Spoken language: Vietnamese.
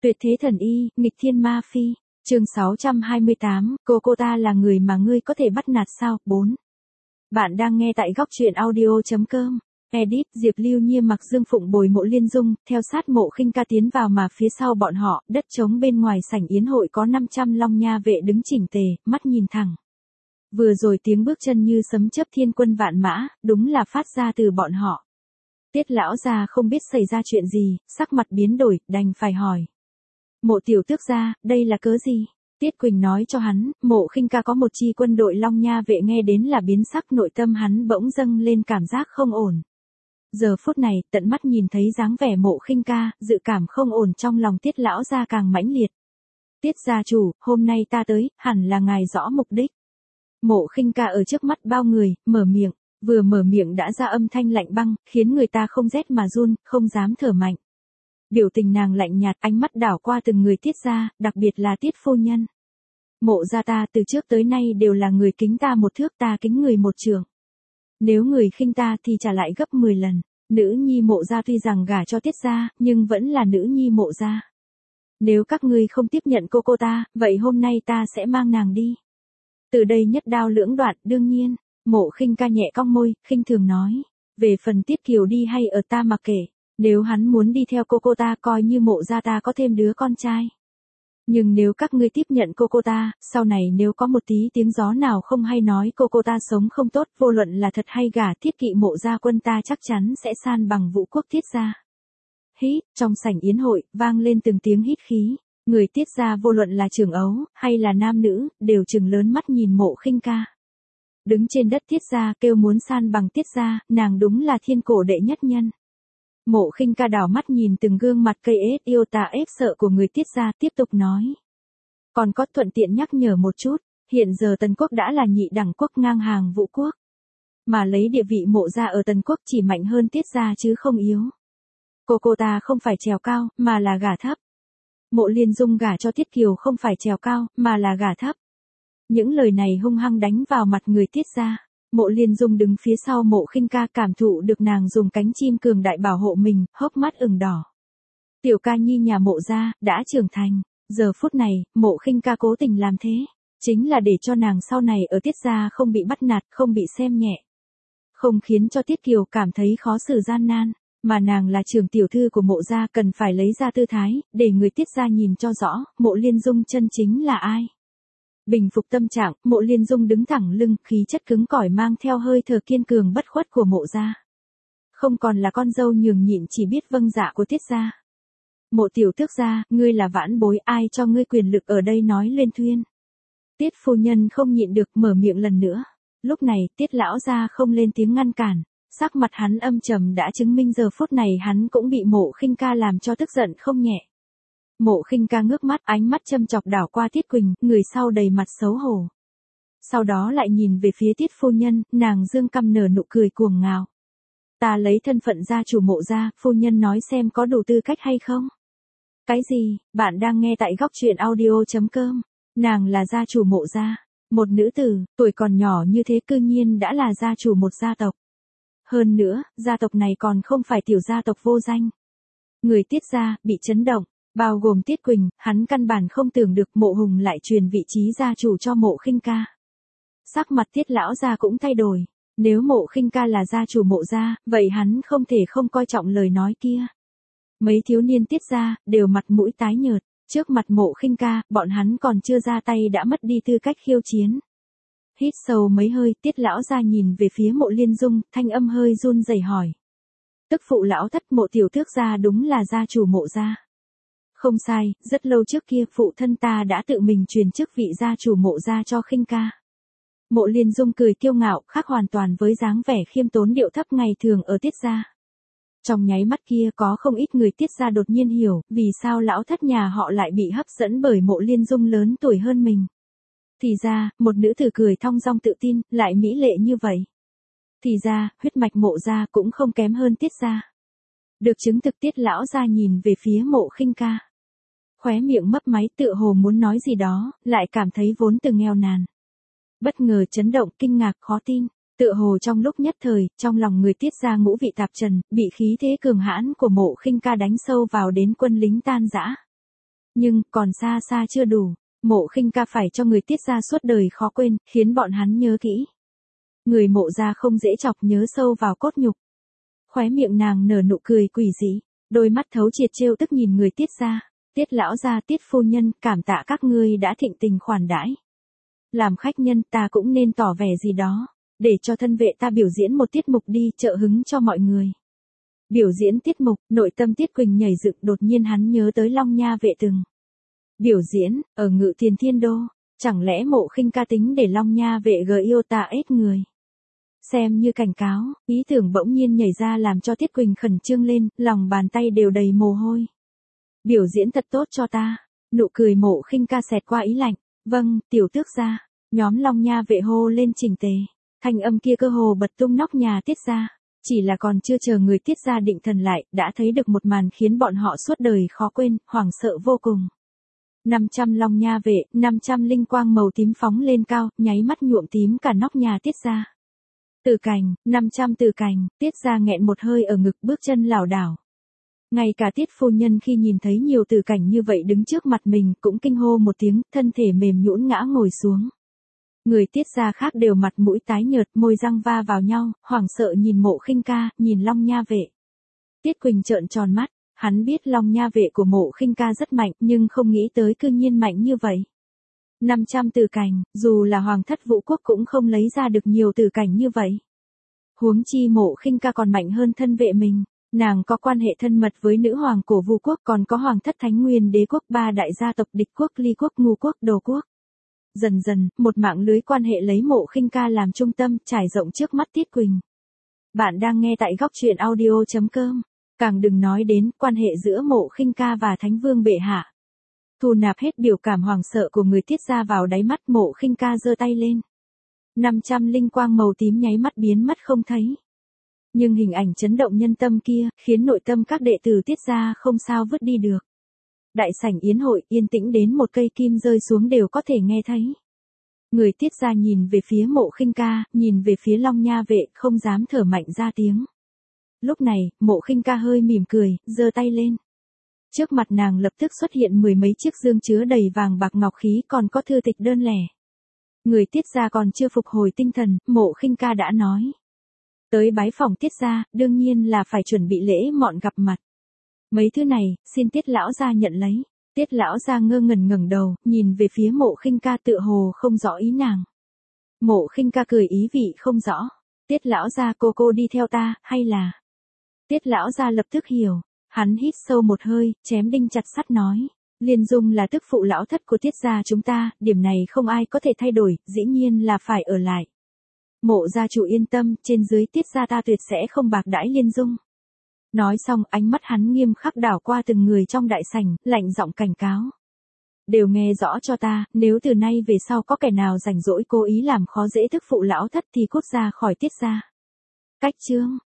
Tuyệt thế thần y, nghịch thiên ma phi. Chương 628, cô ta là người mà ngươi có thể bắt nạt sao? 4. Bạn đang nghe tại góc truyện audio.com. Edit, Diệp Lưu Nhiên mặc Dương Phụng bồi Mộ Liên Dung, theo sát Mộ Khinh Ca tiến vào mà phía sau bọn họ, đất trống bên ngoài sảnh yến hội có 500 long nha vệ đứng chỉnh tề, mắt nhìn thẳng. Vừa rồi tiếng bước chân như sấm chớp thiên quân vạn mã, đúng là phát ra từ bọn họ. Tiết lão gia không biết xảy ra chuyện gì, sắc mặt biến đổi, đành phải hỏi. Mộ tiểu tước gia, đây là cớ gì? Tiết Quỳnh nói cho hắn, Mộ Khinh Ca có một chi quân đội long nha vệ, nghe đến là biến sắc, nội tâm hắn bỗng dâng lên cảm giác không ổn. Giờ phút này, tận mắt nhìn thấy dáng vẻ Mộ Khinh Ca, dự cảm không ổn trong lòng Tiết lão gia càng mãnh liệt. Tiết gia chủ, hôm nay ta tới, hẳn là ngài rõ mục đích. Mộ Khinh Ca ở trước mắt bao người, mở miệng, vừa mở miệng đã ra âm thanh lạnh băng, khiến người ta không rét mà run, không dám thở mạnh. Biểu tình nàng lạnh nhạt, ánh mắt đảo qua từng người Tiết gia, đặc biệt là Tiết phu nhân. Mộ gia ta từ trước tới nay đều là người kính ta một thước, ta kính người một trượng. Nếu người khinh ta thì trả lại gấp 10 lần. Nữ nhi Mộ gia tuy rằng gả cho Tiết gia, nhưng vẫn là nữ nhi Mộ gia. Nếu các ngươi không tiếp nhận cô ta, vậy hôm nay ta sẽ mang nàng đi. Từ đây nhất đao lưỡng đoạn, đương nhiên. Mộ Khinh Ca nhẹ cong môi, khinh thường nói. Về phần Tiết Kiều đi hay ở ta mặc kệ. Nếu hắn muốn đi theo cô ta, coi như Mộ gia ta có thêm đứa con trai. Nhưng nếu các ngươi tiếp nhận cô ta, sau này nếu có một tí tiếng gió nào không hay nói cô ta sống không tốt, vô luận là thật hay gả Thiết Kỵ Mộ gia quân, ta chắc chắn sẽ san bằng Vũ Quốc Tiết gia. Hít, trong sảnh yến hội, vang lên từng tiếng hít khí. Người Tiết gia vô luận là trưởng ấu, hay là nam nữ, đều trừng lớn mắt nhìn Mộ Khinh Ca. Đứng trên đất Tiết gia kêu muốn san bằng Tiết gia, nàng đúng là thiên cổ đệ nhất nhân. Mộ Khinh Ca đảo mắt nhìn từng gương mặt cây ết yêu tà ếch sợ của người Tiết gia, tiếp tục nói. Còn có thuận tiện nhắc nhở một chút, hiện giờ Tần Quốc đã là nhị đẳng quốc ngang hàng Vũ Quốc. Mà lấy địa vị Mộ gia ở Tần Quốc chỉ mạnh hơn Tiết gia chứ không yếu. Cô ta không phải trèo cao, mà là gả thấp. Mộ Liên Dung gả cho Tiết Kiều không phải trèo cao, mà là gả thấp. Những lời này hung hăng đánh vào mặt người Tiết gia. Mộ Liên Dung đứng phía sau Mộ Khinh Ca, cảm thụ được nàng dùng cánh chim cường đại bảo hộ mình, hốc mắt ửng đỏ. Tiểu ca nhi nhà Mộ gia đã trưởng thành, giờ phút này, Mộ Khinh Ca cố tình làm thế, chính là để cho nàng sau này ở Tiết gia không bị bắt nạt, không bị xem nhẹ, không khiến cho Tiết Kiều cảm thấy khó xử gian nan, mà nàng là trưởng tiểu thư của Mộ gia, cần phải lấy ra tư thái, để người Tiết gia nhìn cho rõ, Mộ Liên Dung chân chính là ai. Bình phục tâm trạng, Mộ Liên Dung đứng thẳng lưng, khí chất cứng cỏi mang theo hơi thở kiên cường bất khuất của Mộ gia. Không còn là con dâu nhường nhịn chỉ biết vâng dạ của Tiết gia. Mộ tiểu tước gia, ngươi là vãn bối, ai cho ngươi quyền lực ở đây nói luyên thuyên. Tiết phu nhân không nhịn được mở miệng lần nữa. Lúc này, Tiết lão gia không lên tiếng ngăn cản. Sắc mặt hắn âm trầm đã chứng minh giờ phút này hắn cũng bị Mộ Khinh Ca làm cho tức giận không nhẹ. Mộ Khinh Ca ngước mắt, ánh mắt châm chọc đảo qua Tiết Quỳnh, người sau đầy mặt xấu hổ. Sau đó lại nhìn về phía Tiết phu nhân, nàng dương cằm nở nụ cười cuồng ngạo. Ta lấy thân phận gia chủ Mộ gia, phu nhân nói xem có đủ tư cách hay không? Cái gì? Bạn đang nghe tại góc truyện audio.com. Nàng là gia chủ Mộ gia, một nữ tử, tuổi còn nhỏ như thế cư nhiên đã là gia chủ một gia tộc. Hơn nữa, gia tộc này còn không phải tiểu gia tộc vô danh. Người Tiết gia bị chấn động, bao gồm Tiết Quỳnh, hắn căn bản không tưởng được Mộ Hùng lại truyền vị trí gia chủ cho Mộ Khinh Ca. Sắc mặt Tiết lão gia cũng thay đổi, nếu Mộ Khinh Ca là gia chủ Mộ gia, vậy hắn không thể không coi trọng lời nói kia. Mấy thiếu niên Tiết gia đều mặt mũi tái nhợt, trước mặt Mộ Khinh Ca, bọn hắn còn chưa ra tay đã mất đi tư cách khiêu chiến. Hít sâu mấy hơi, Tiết lão gia nhìn về phía Mộ Liên Dung, thanh âm hơi run rẩy hỏi. Tức phụ lão thất, Mộ tiểu tước gia đúng là gia chủ Mộ gia. Không sai, rất lâu trước kia phụ thân ta đã tự mình truyền chức vị gia chủ Mộ gia cho Khinh Ca. Mộ Liên Dung cười kiêu ngạo, khác hoàn toàn với dáng vẻ khiêm tốn điệu thấp ngày thường ở Tiết gia. Trong nháy mắt kia có không ít người Tiết gia đột nhiên hiểu, vì sao lão thất nhà họ lại bị hấp dẫn bởi Mộ Liên Dung lớn tuổi hơn mình. Thì ra, một nữ tử cười thong dong tự tin, lại mỹ lệ như vậy. Thì ra, huyết mạch Mộ gia cũng không kém hơn Tiết gia. Được chứng thực, Tiết lão gia nhìn về phía Mộ Khinh Ca. Khóe miệng mấp máy, tựa hồ muốn nói gì đó, lại cảm thấy vốn từ nghèo nàn. Bất ngờ, chấn động, kinh ngạc, khó tin. Tựa hồ trong lúc nhất thời, trong lòng người Tiết gia ngũ vị tạp trần, bị khí thế cường hãn của Mộ Khinh Ca đánh sâu vào đến quân lính tan rã. Nhưng, còn xa xa chưa đủ. Mộ Khinh Ca phải cho người Tiết gia suốt đời khó quên, khiến bọn hắn nhớ kỹ. Người Mộ gia không dễ chọc, nhớ sâu vào cốt nhục. Khóe miệng nàng nở nụ cười quỷ dị, đôi mắt thấu triệt trêu tức nhìn người Tiết gia. Tiết lão gia, Tiết phu nhân, cảm tạ các ngươi đã thịnh tình khoản đãi. Làm khách nhân ta cũng nên tỏ vẻ gì đó, để cho thân vệ ta biểu diễn một tiết mục đi, trợ hứng cho mọi người. Biểu diễn tiết mục, nội tâm Tiết Quỳnh nhảy dựng, đột nhiên hắn nhớ tới Long Nha vệ từng biểu diễn ở Ngự Tiền Thiên Đô, chẳng lẽ Mộ Khinh Ca tính để Long Nha vệ gờ yêu ta ết người. Xem như cảnh cáo, ý tưởng bỗng nhiên nhảy ra làm cho Tiết Quỳnh khẩn trương lên, lòng bàn tay đều đầy mồ hôi. Biểu diễn thật tốt cho ta. Nụ cười Mộ Khinh Ca xẹt qua ý lạnh. Vâng, tiểu tước gia. Nhóm Long Nha vệ hô lên chỉnh tề. Thanh âm kia cơ hồ bật tung nóc nhà Tiết gia. Chỉ là còn chưa chờ người Tiết gia định thần lại, đã thấy được một màn khiến bọn họ suốt đời khó quên, hoảng sợ vô cùng. 500 Long Nha vệ, 500 linh quang màu tím phóng lên cao, nháy mắt nhuộm tím cả nóc nhà Tiết gia. Tử cảnh, 500 tử cảnh, Tiết gia nghẹn một hơi ở ngực, bước chân lảo đảo. Ngay cả Tiết phu nhân khi nhìn thấy nhiều tử cảnh như vậy đứng trước mặt mình cũng kinh hô một tiếng, thân thể mềm nhũn ngã ngồi xuống. Người Tiết gia khác đều mặt mũi tái nhợt, môi răng va vào nhau, hoảng sợ nhìn Mộ Khinh Ca, nhìn Long Nha vệ. Tiết Quỳnh trợn tròn mắt, hắn biết Long Nha vệ của Mộ Khinh Ca rất mạnh, nhưng không nghĩ tới cư nhiên mạnh như vậy. 500 tử cảnh, dù là Hoàng thất Vũ quốc cũng không lấy ra được nhiều tử cảnh như vậy. Huống chi Mộ Khinh Ca còn mạnh hơn thân vệ mình. Nàng có quan hệ thân mật với nữ hoàng của Vu quốc, còn có Hoàng thất Thánh Nguyên Đế quốc, 3 đại gia tộc Địch quốc, Ly quốc, Ngu quốc, Đồ quốc. Dần dần, một mạng lưới quan hệ lấy Mộ Khinh Ca làm trung tâm, trải rộng trước mắt Tiết Quỳnh. Bạn đang nghe tại góc truyện audio.com. Càng đừng nói đến quan hệ giữa Mộ Khinh Ca và Thánh Vương bệ hạ. Thu nạp hết biểu cảm hoảng sợ của người Tiết gia vào đáy mắt, Mộ Khinh Ca giơ tay lên. 500 linh quang màu tím nháy mắt biến mất không thấy. Nhưng hình ảnh chấn động nhân tâm kia, khiến nội tâm các đệ tử Tiết gia không sao vứt đi được. Đại sảnh yến hội yên tĩnh đến một cây kim rơi xuống đều có thể nghe thấy. Người Tiết gia nhìn về phía Mộ Khinh Ca, nhìn về phía Long Nha vệ, không dám thở mạnh ra tiếng. Lúc này, Mộ Khinh Ca hơi mỉm cười, giơ tay lên. Trước mặt nàng lập tức xuất hiện 10 mấy chiếc dương chứa đầy vàng bạc ngọc khí, còn có thư tịch đơn lẻ. Người Tiết gia còn chưa phục hồi tinh thần, Mộ Khinh Ca đã nói. Tới bái phòng Tiết gia, đương nhiên là phải chuẩn bị lễ mọn gặp mặt. Mấy thứ này, xin Tiết lão gia nhận lấy. Tiết lão gia ngơ ngẩn ngẩng đầu, nhìn về phía Mộ Khinh Ca tựa hồ không rõ ý nàng. Mộ Khinh Ca cười ý vị không rõ. Tiết lão gia, cô đi theo ta, hay là... Tiết lão gia lập tức hiểu. Hắn hít sâu một hơi, chém đinh chặt sắt nói. Liên Dung là tức phụ lão thất của Tiết gia chúng ta, điểm này không ai có thể thay đổi, dĩ nhiên là phải ở lại. Mộ gia chủ yên tâm, trên dưới Tiết gia ta tuyệt sẽ không bạc đãi Liên Dung. Nói xong, ánh mắt hắn nghiêm khắc đảo qua từng người trong đại sảnh, lạnh giọng cảnh cáo. Đều nghe rõ cho ta, nếu từ nay về sau có kẻ nào rảnh rỗi cố ý làm khó dễ tức phụ lão thất thì cút ra khỏi Tiết gia. Cách chương